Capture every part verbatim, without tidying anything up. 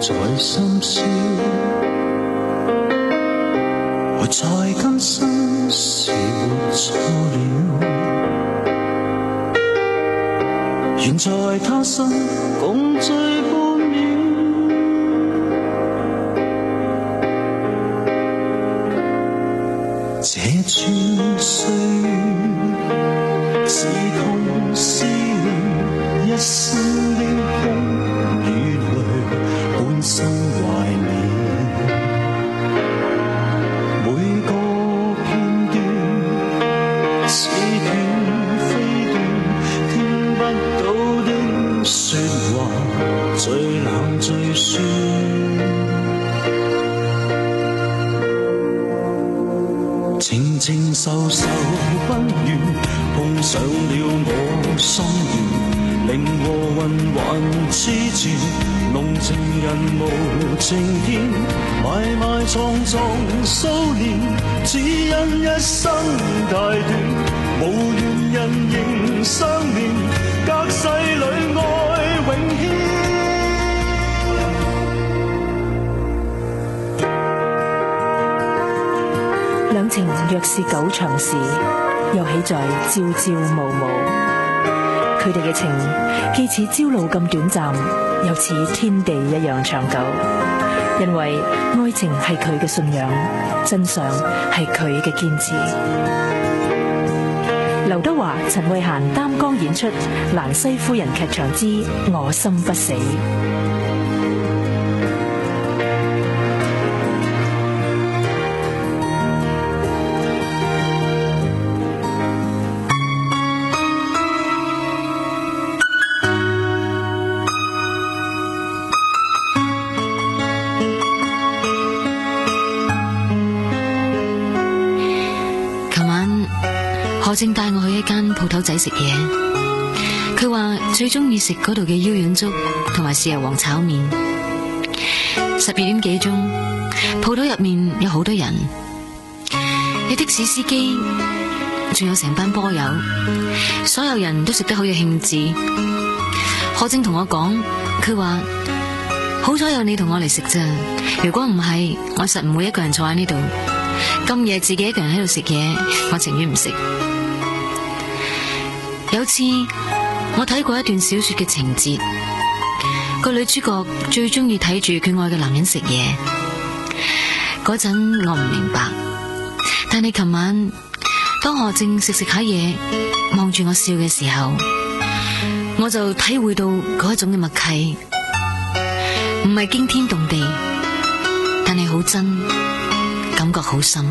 在深宵，活在今生是活錯了，願在他生共聚半秒。這串歲月是痛是戀，一生的哭與淚半生懷念，每個片段似斷非斷，聽不到的說話最冷最酸。情情愁愁不願，碰上了我心願，令和魂還痴纏，弄情人無情天，埋埋藏藏數年，只因一生太短，無緣人仍相戀，隔世裏愛永牽。 兩情若是久長時，又豈在朝朝暮暮。佢哋嘅情既似朝露咁短暫，又似天地一樣長久。因為愛情係佢嘅信仰，真相係佢嘅堅持。劉德華、陳慧嫻擔綱演出《蘭西夫人劇場之我心不死》。 何正帶我去一間鋪頭仔食嘢，佢話最中意食嗰度嘅腰丸粥同埋豉油皇炒麵。十二點幾鐘，鋪頭入面有好多人，有的士司機，仲有成班波友，所有人都食得好有興致。何正同我講，佢話好彩有你同我嚟食咋，如果唔係，我實唔會一個人坐喺呢度。咁夜自己一個人喺度食嘢，我情願唔食。有次我睇過一段小說嘅情節，個女主角最中意睇住佢愛嘅男人食嘢。嗰陣我唔明白，但係琴晚當何正食食下嘢，望住我笑嘅時候，我就體會到嗰一種嘅默契，唔係驚天動地，但係好真，感覺好深。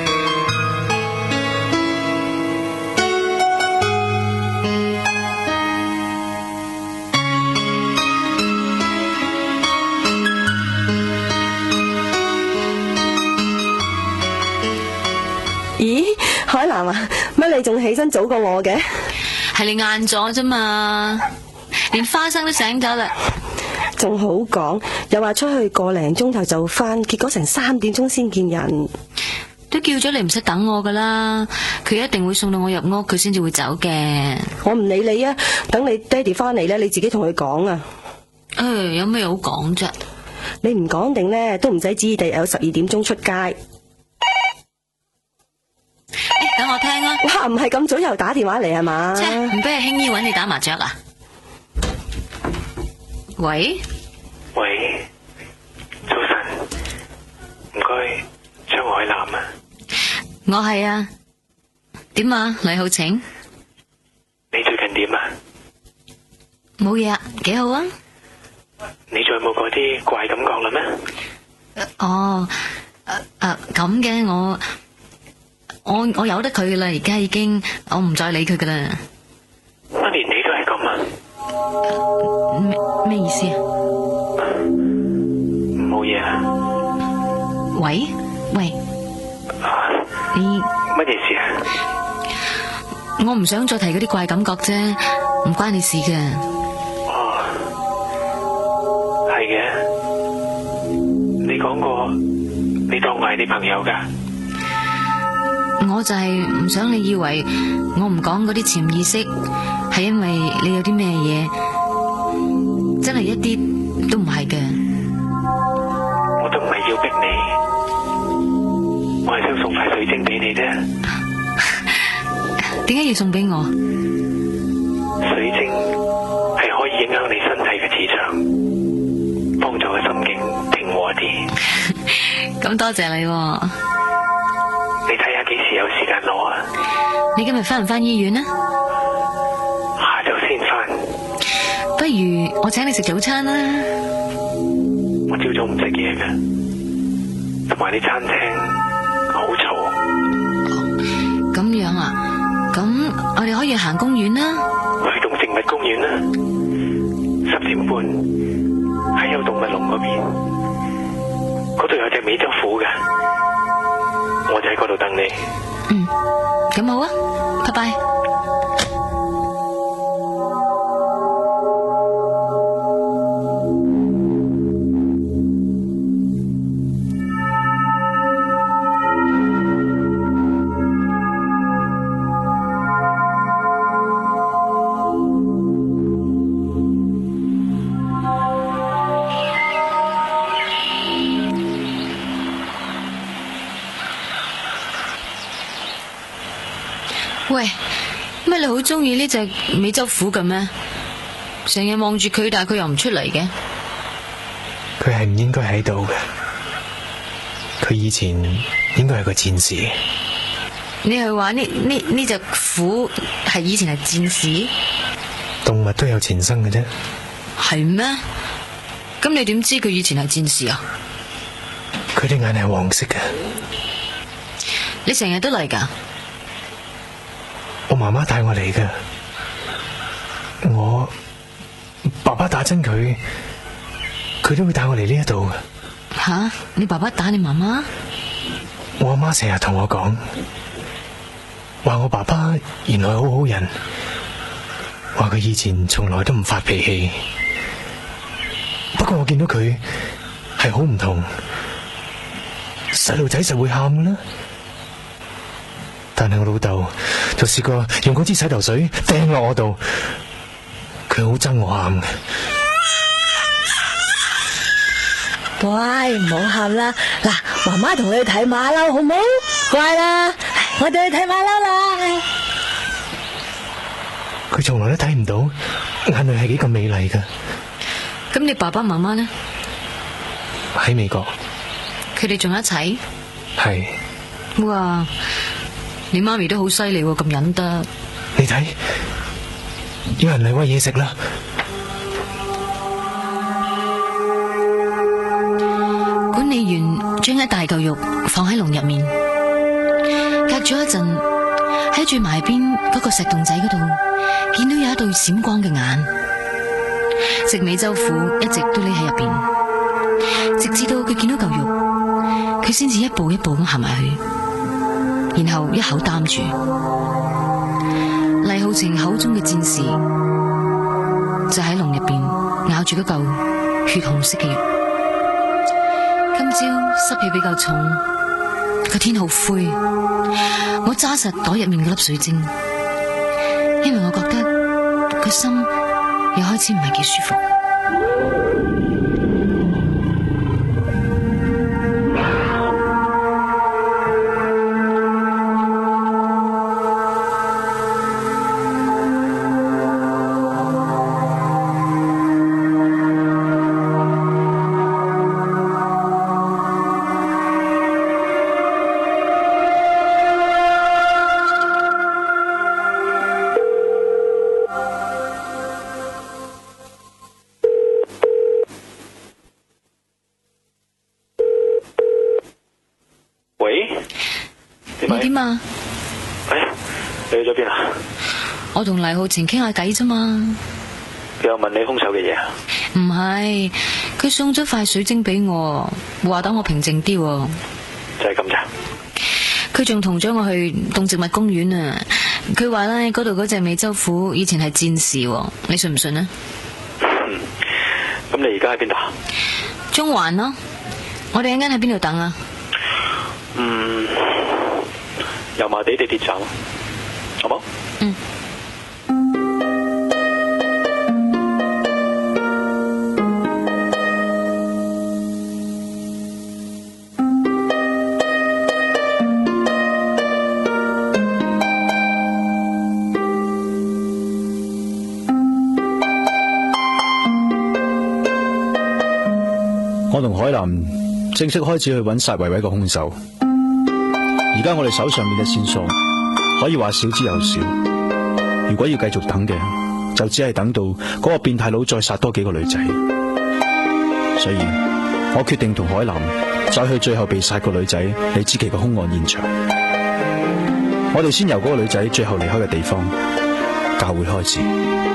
咦，海南啊，乜你仲起身早過我嘅？ 係你晏咗啫嘛，連花生都醒咗啦。 仲好講，又話出去個零鐘頭就翻，結果成三點鐘先見人。 都叫咗你唔使等我噶啦，佢一定會送到我入屋，佢先至會走嘅。 我唔理你啊，等你爹哋翻嚟咧，你自己同佢講啊。 誒，有咩好講啫？ 你唔講定咧，都唔使旨意第日有十二點鐘出街。 等我聽啊！ 哇，唔係咁早又打電話嚟係嘛？ 切，唔俾阿輕姨搵你打麻雀啊？喂喂，早晨，唔該，張海南啊。 我係啊。點啊，呂浩晴？ 你最近點啊？ 冇嘢啊，幾好啊。 你再冇嗰啲怪感覺啦咩？ 哦，誒誒咁嘅我。我我由得佢噶啦，而家已經我唔再理佢噶啦。 乜連你都係咁啊？ 咩咩意思啊？ 冇嘢啊。 喂喂， 啊、 你乜嘢事啊？ 我唔想再提嗰啲怪感覺啫，唔關你事嘅。 哦，係嘅。你講過你當我係你朋友噶。 我就係唔想你以為我唔講嗰啲潛意識，係因為你有啲咩嘢，真係一啲都唔係嘅。 要逼你，我係想送塊水晶俾你啫。 點解要送俾我？ 水晶係可以影響你身體嘅磁場，幫助個心境平和啲。 咁多謝你喎。 你睇下幾時有時間攞啊？ 你今日翻唔翻醫院啊？ 下晝先翻。 不如我請你食早餐啦。 我朝早唔食嘢嘅，同埋啲餐廳好嘈。 咁樣啊？咁我哋可以行公園啦。 去動植物公園啦，十點半喺有動物籠嗰邊，嗰度有隻美洲虎嘅，我就喺嗰度等你。 嗯，咁好啊，拜拜。喂，乜你好中意呢隻美洲虎嘅咩？成日望住佢，但係佢又唔出嚟嘅。 佢係唔應該喺度嘅，佢以前應該係個戰士。 你係話呢呢呢隻虎係以前係戰士？ 動物都有前生嘅啫。 係咩？咁你點知佢以前係戰士啊？ 佢啲眼係黃色嘅。 你成日都嚟噶？ 我媽媽帶我嚟嘅，我爸爸打親佢，佢都會帶我嚟呢一度嘅。 吓？你爸爸打你媽媽？ 我阿媽成日同我講，話我爸爸原來好好人，話佢以前從來都唔發脾氣。不過我見到佢係好唔同，細路仔實會喊㗎啦。但係我老豆就試過用嗰支洗頭水掟落我度，佢好憎我喊嘅。 乖，唔好喊啦！嗱，媽媽同你去睇馬騮好唔好？乖啦，我哋去睇馬騮啦。 佢從來都睇唔到眼淚係幾咁美麗噶。 咁你爸爸媽媽呢？ 喺美國。 佢哋仲一齊？ 係。 哇！你媽咪都好犀利喎，咁忍得。 你睇，有人嚟餵嘢食啦。 管理員將一大嚿肉放喺籠入面，隔咗一陣，喺最埋邊嗰個石洞仔嗰度，見到有一對閃光嘅眼。隻美洲虎一直都匿喺入邊，直至到佢見到嚿肉，佢先至一步一步咁行埋去。然後一口擔住，黎浩晴口中嘅戰士就喺籠入邊咬住嗰嚿血紅色嘅肉。今朝濕氣比較重，個天好灰，我揸實袋入面嗰粒水晶，因為我覺得個心又開始唔係幾舒服。你點啊？ 哎，你去咗邊啊？ 我同黎浩晴傾下偈啫嘛。 佢有問你兇手嘅嘢啊？ 唔係，佢送咗塊水晶俾我，話等我平靜啲。 就係咁咋？ 佢仲同咗我去動植物公園啊！佢話咧，嗰度嗰隻美洲虎以前係戰士，你信唔信啊？ 嗯，咁你而家喺邊度？ 中環咯。我哋一陣喺邊度等啊？ 嗯，油麻地地鐵站，好冇？ 嗯。 我同海南正式開始去揾殺維維個兇手。而家我哋手上面嘅線索可以話少之又少。如果要繼續等嘅，就只係等到嗰個變態佬再殺多幾個女仔。所以我決定同海南再去最後被殺個女仔李子琪嘅兇案現場。我哋先由嗰個女仔最後離開嘅地方教會開始。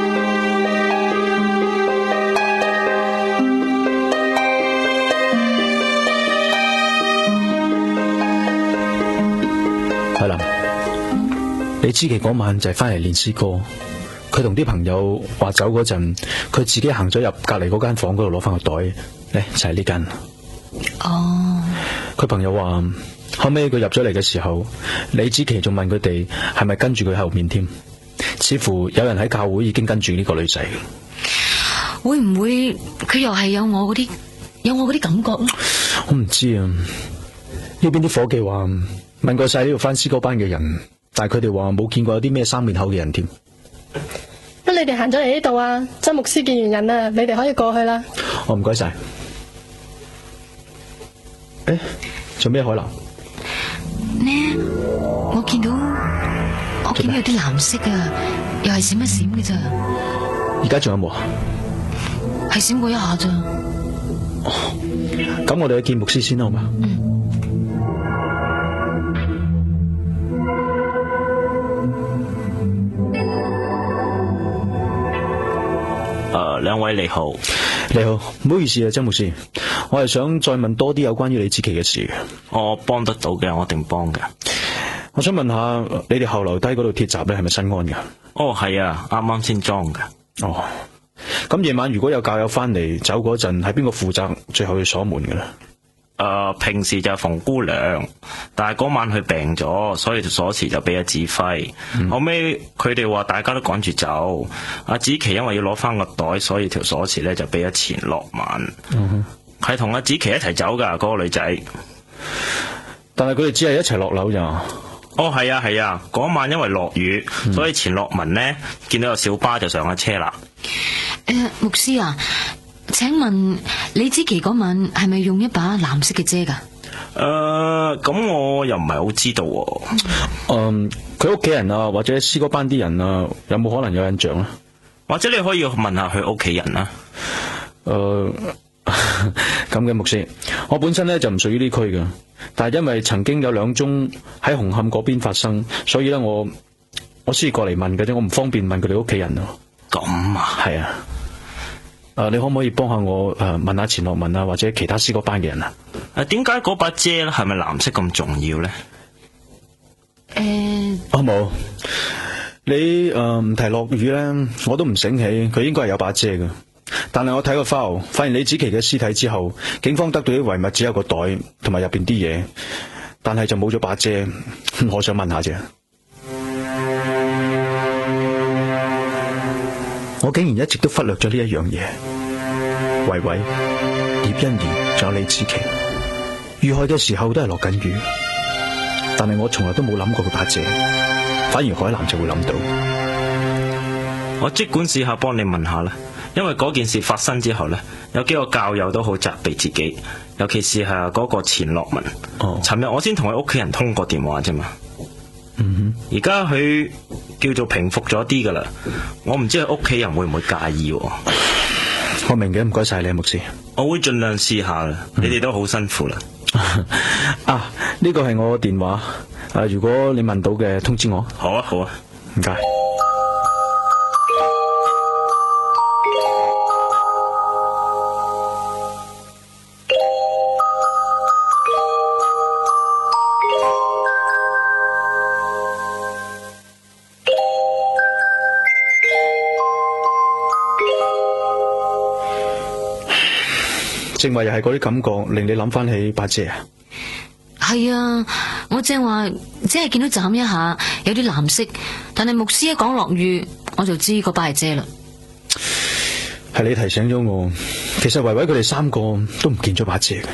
海南，李子琪嗰晚就係翻嚟練詩歌。佢同啲朋友話走嗰陣，佢自己行咗入隔籬嗰間房嗰度攞翻個袋，咧就係呢間。 哦。 佢朋友話後尾佢入咗嚟嘅時候，李子琪仲問佢哋係咪跟住佢後面添，似乎有人喺教會已經跟住呢個女仔。 會唔會佢又係有我嗰啲有我嗰啲感覺咧？ 我唔知啊。呢邊啲伙計話問過晒呢度翻詩歌班嘅人，但係佢哋話冇見過有啲咩生面口嘅人添。 乜你哋行咗嚟呢度啊？周牧師見完人啦，你哋可以過去啦。 我唔該晒。誒，做咩海南？ 呢，我見到我見到有啲藍色啊，又係閃一閃嘅咋。 而家仲有冇啊？ 係閃過一下咋。 哦，咁我哋去見牧師先啦，好嘛？ 嗯。 誒，兩位你好。 你好，唔好意思啊，曾牧師，我係想再問多啲有關於李子琪嘅事。 我幫得到嘅，我一定幫嘅。 我想問下，你哋後樓梯嗰度鐵閘咧係咪新安噶？ 哦，係啊，啱啱先裝嘅。 哦，咁夜晚如果有教友翻嚟走嗰陣，係邊個負責最後去鎖門嘅咧？ 誒、呃，平時就係馮姑娘，但係嗰晚佢病咗，所以條鎖匙就俾阿子輝。嗯、後尾佢哋話大家都趕住走，阿子琪因為要攞翻個袋，所以條鎖匙咧就俾阿錢樂文。係同阿子琪一齊走噶嗰、嗰個女仔。 但係佢哋只係一齊落樓咋？ 哦，係啊係啊，嗰晚因為落雨，嗯、所以錢樂文呢見到有小巴就上咗車啦。 誒、呃，牧師啊。請問李子琪嗰晚係咪用一把藍色嘅遮噶？ 誒、呃，咁我又唔係好知道喎。 嗯，佢屋企人啊，或者詩歌班啲人啊，有冇可能有印象咧？ 或者你可以問下佢屋企人啦。 誒、呃，咁嘅牧師，我本身咧就唔屬於呢區嘅，但係因為曾經有兩宗喺紅磡嗰邊發生，所以咧我我先過嚟問嘅啫，我唔方便問佢哋屋企人咯。 咁啊， 係啊。誒、呃，你可唔可以幫下我誒、呃、問下錢樂文啊，或者其他詩歌班嘅人啊？ 誒，點解嗰把遮咧係咪藍色咁重要咧？ 誒、呃， 哦冇，你誒唔、呃、提落雨咧，我都唔醒起佢應該係有把遮嘅。但係我睇個 file，發現李子琪嘅屍體之後，警方得到啲遺物只有個袋同埋入邊啲嘢，但係就冇咗把遮。我想問下啫。我竟然一直都忽略咗呢一樣嘢，維維、葉欣怡仲有李子琪遇害嘅時候都係落緊雨，但係我從來都冇諗過佢把遮，反而海南就會諗到。 我即管試下幫你問下啦，因為嗰件事發生之後呢，有幾個教友都好責備自己，尤其是係嗰個錢樂文。哦，尋日我先同佢屋企人通過電話啫嘛。嗯哼，而家佢叫做平復咗啲噶啦，我唔知佢屋企人會唔會介意。 我明嘅，唔該晒你，牧師。 我會盡量試下啦，嗯、你哋都好辛苦啦。 啊，呢個係我電話，誒、啊，如果你問到嘅，通知我。 好啊，好啊， 唔該。正話又係嗰啲感覺令你諗翻起把遮啊？ 係啊，我正話只係見到眨一下有啲藍色，但係牧師一講落雨，我就知嗰把係遮啦。 係你提醒咗我，其實維維佢哋三個都唔見咗把遮嘅。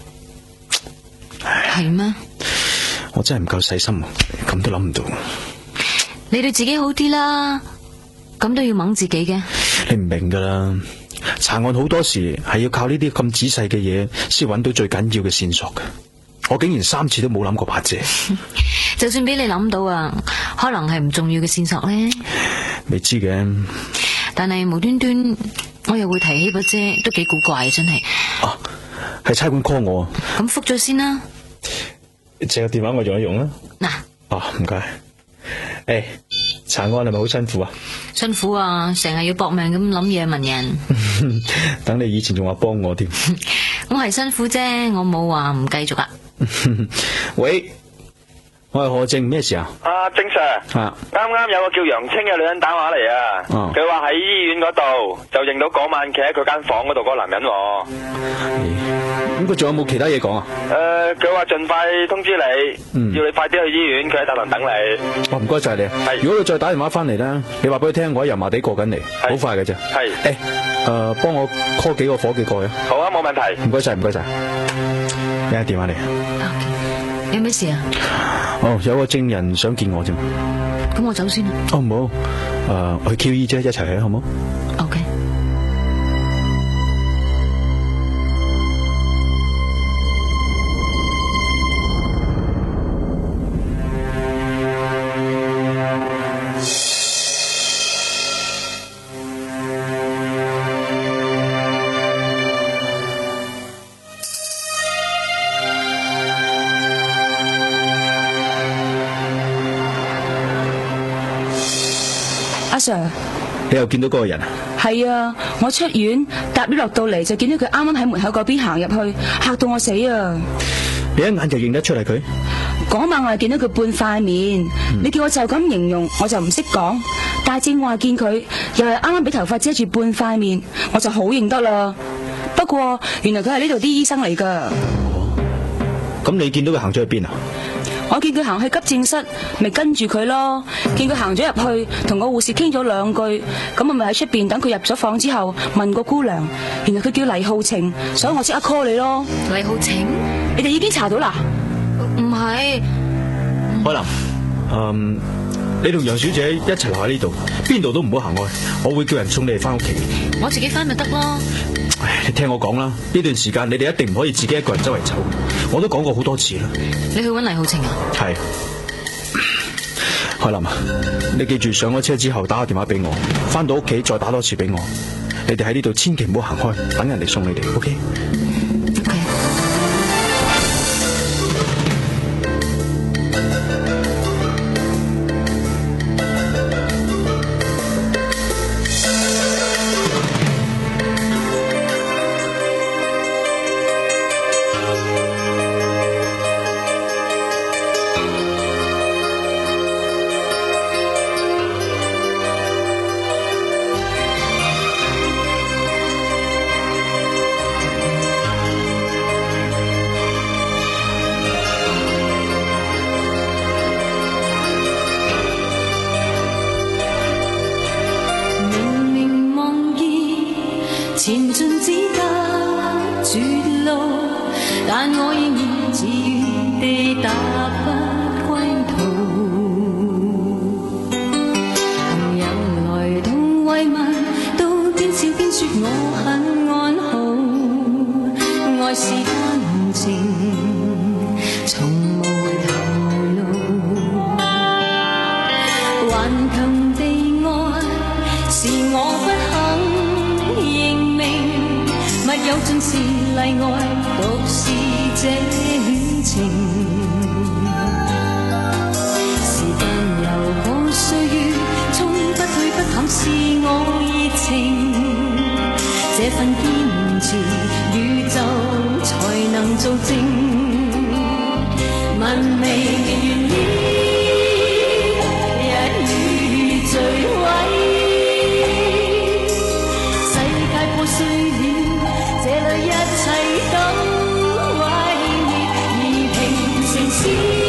係咩？ 我真係唔夠細心，咁都諗唔到。 你對自己好啲啦，咁都要掹自己嘅。 你唔明噶啦。 查案好多時係要靠呢啲咁仔細嘅嘢，先揾到最緊要嘅線索嘅。我竟然三次都冇諗過把遮。 就算俾你諗到啊，可能係唔重要嘅線索呢？ 未知嘅。 但係無端端我又會提起把遮，都幾古怪，真係。 啊，係差館 call 我。 咁覆咗先啦。 借個電話我用一用啦。嗱。哦，唔該。誒，查案係咪好辛苦啊？ 辛苦啊，成日要搏命咁諗嘢問人。 等你以前仲話幫我添。 我係辛苦啫，我冇話唔繼續啊。 喂，我係何正，咩事啊？ 啊，正 Sir，啊，啱啱有個叫楊青嘅女人打電話嚟啊，佢話喺醫院嗰度就認到嗰晚企喺佢間房嗰度嗰個男人。 咁佢仲有冇其他嘢講啊？ 誒、呃，佢話盡快通知你，嗯、要你快啲去醫院，佢喺大堂等你。 哦，唔該晒你。係，如果佢再打電話翻嚟咧，你話俾佢聽，我喺油麻地過緊嚟，好快嘅啫。係。誒，誒、呃，幫我 call 幾個伙計過去。好啊，冇問題。唔該晒，唔該晒。咩電話嚟啊？ 有咩事啊？ 哦，有個證人想見我啫。 咁我走先啦。 哦，唔好，誒、呃，去 Q E 啫，一齊去好唔好 ？OK。 阿 Sir， 你又見到嗰個人啊？ 係啊，我出院搭 lift 落到嚟就見到佢啱啱喺門口嗰邊行入去，嚇到我死啊！ 你一眼就認得出嚟佢？ 嗰晚我係見到佢半塊面，嗯、你叫我就咁形容，我就唔識講。但係正話見佢又係啱啱俾頭髮遮住半塊面，我就好認得啦。不過原來佢係呢度啲醫生嚟噶。 哦，咁你見到佢行咗去邊啊？ 我見佢行去急症室，咪跟住佢咯。見佢行咗入去，同個護士傾咗兩句，咁我咪喺出邊等佢入咗房之後問個姑娘，原來佢叫黎浩晴，所以我即刻 call 你咯。 黎浩晴， 你哋已經查到啦？ 唔係， 海林，嗯，你同楊小姐一齊留喺呢度，邊度都唔好行開，我會叫人送你哋翻屋企。 我自己翻咪得咯。 唉，你聽我講啦，呢段時間你哋一定唔可以自己一個人周圍走，我都講過好多次啦。 你去搵黎浩晴啊？係。 海林啊，你記住上咗車之後打個電話俾我，翻到屋企再打多次俾我。你哋喺呢度千祈唔好行開，等人嚟送你哋 ，OK？ 前進只得絕路，但我仍然自願地踏不歸途。朋友來同慰問，都邊笑邊說我很安好。愛是單程，從無頭路。頑強地愛是我不肯。密友盡是例外，獨是這戀情。時間悠可歲月，衝不退不淡是我熱情。這份堅持，宇宙才能做證。問未願意，一語墜毀。世界破碎了。這裏一切都毀滅，而平城市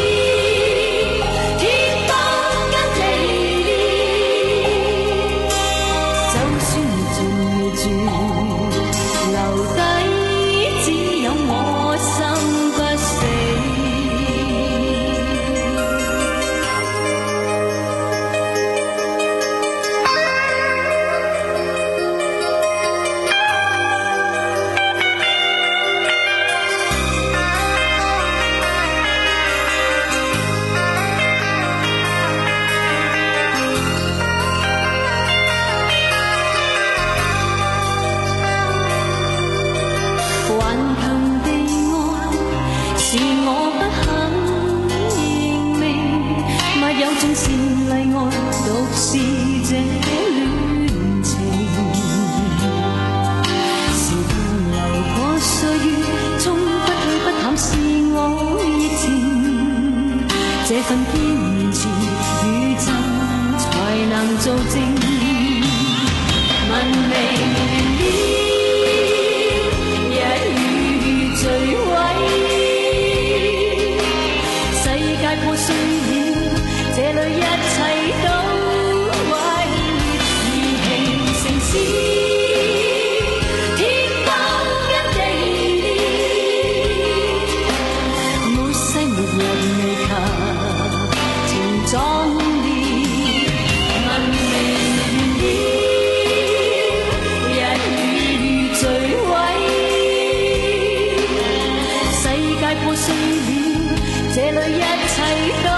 天不跟地裂，就算絕絕留低，只有我心不死。 破碎了，這裏一切都